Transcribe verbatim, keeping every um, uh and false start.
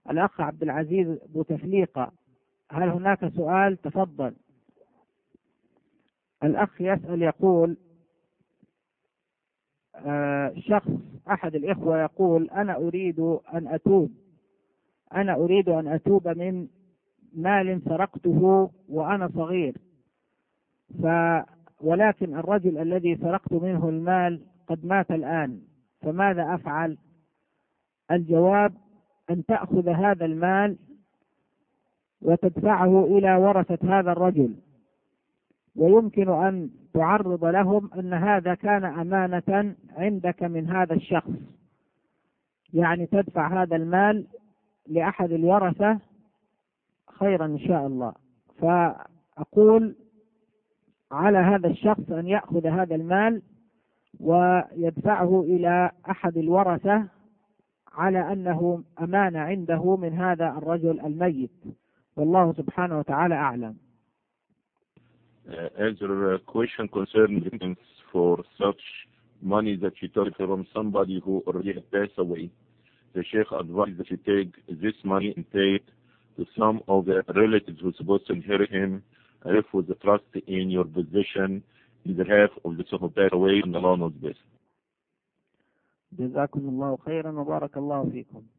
الأخ عبد العزيز بوتفليقة، هل هناك سؤال؟ تفضل. الأخ يسأل يقول آه شخص أحد الإخوة يقول أنا أريد أن أتوب أنا أريد أن أتوب من مال سرقته وأنا صغير، ف ولكن الرجل الذي سرقت منه المال قد مات الآن، فماذا أفعل؟ الجواب أن تأخذ هذا المال وتدفعه إلى ورثة هذا الرجل، ويمكن أن تعرض لهم أن هذا كان أمانة عندك من هذا الشخص، يعني تدفع هذا المال لأحد الورثة خيرا إن شاء الله. فأقول على هذا الشخص أن يأخذ هذا المال ويدفعه إلى أحد الورثة على أنه أمانة عنده من هذا الرجل الميت، والله سبحانه وتعالى أعلم. Uh, as a question concerning for such money that you took from somebody who already passed away, the Sheikh advised that you take this money and pay it to some of the relatives who are supposed to inherit him, if with the trust in your position in the behalf of the son who passed away, and Allah knows best. جزاكم الله خيرا وبارك الله فيكم.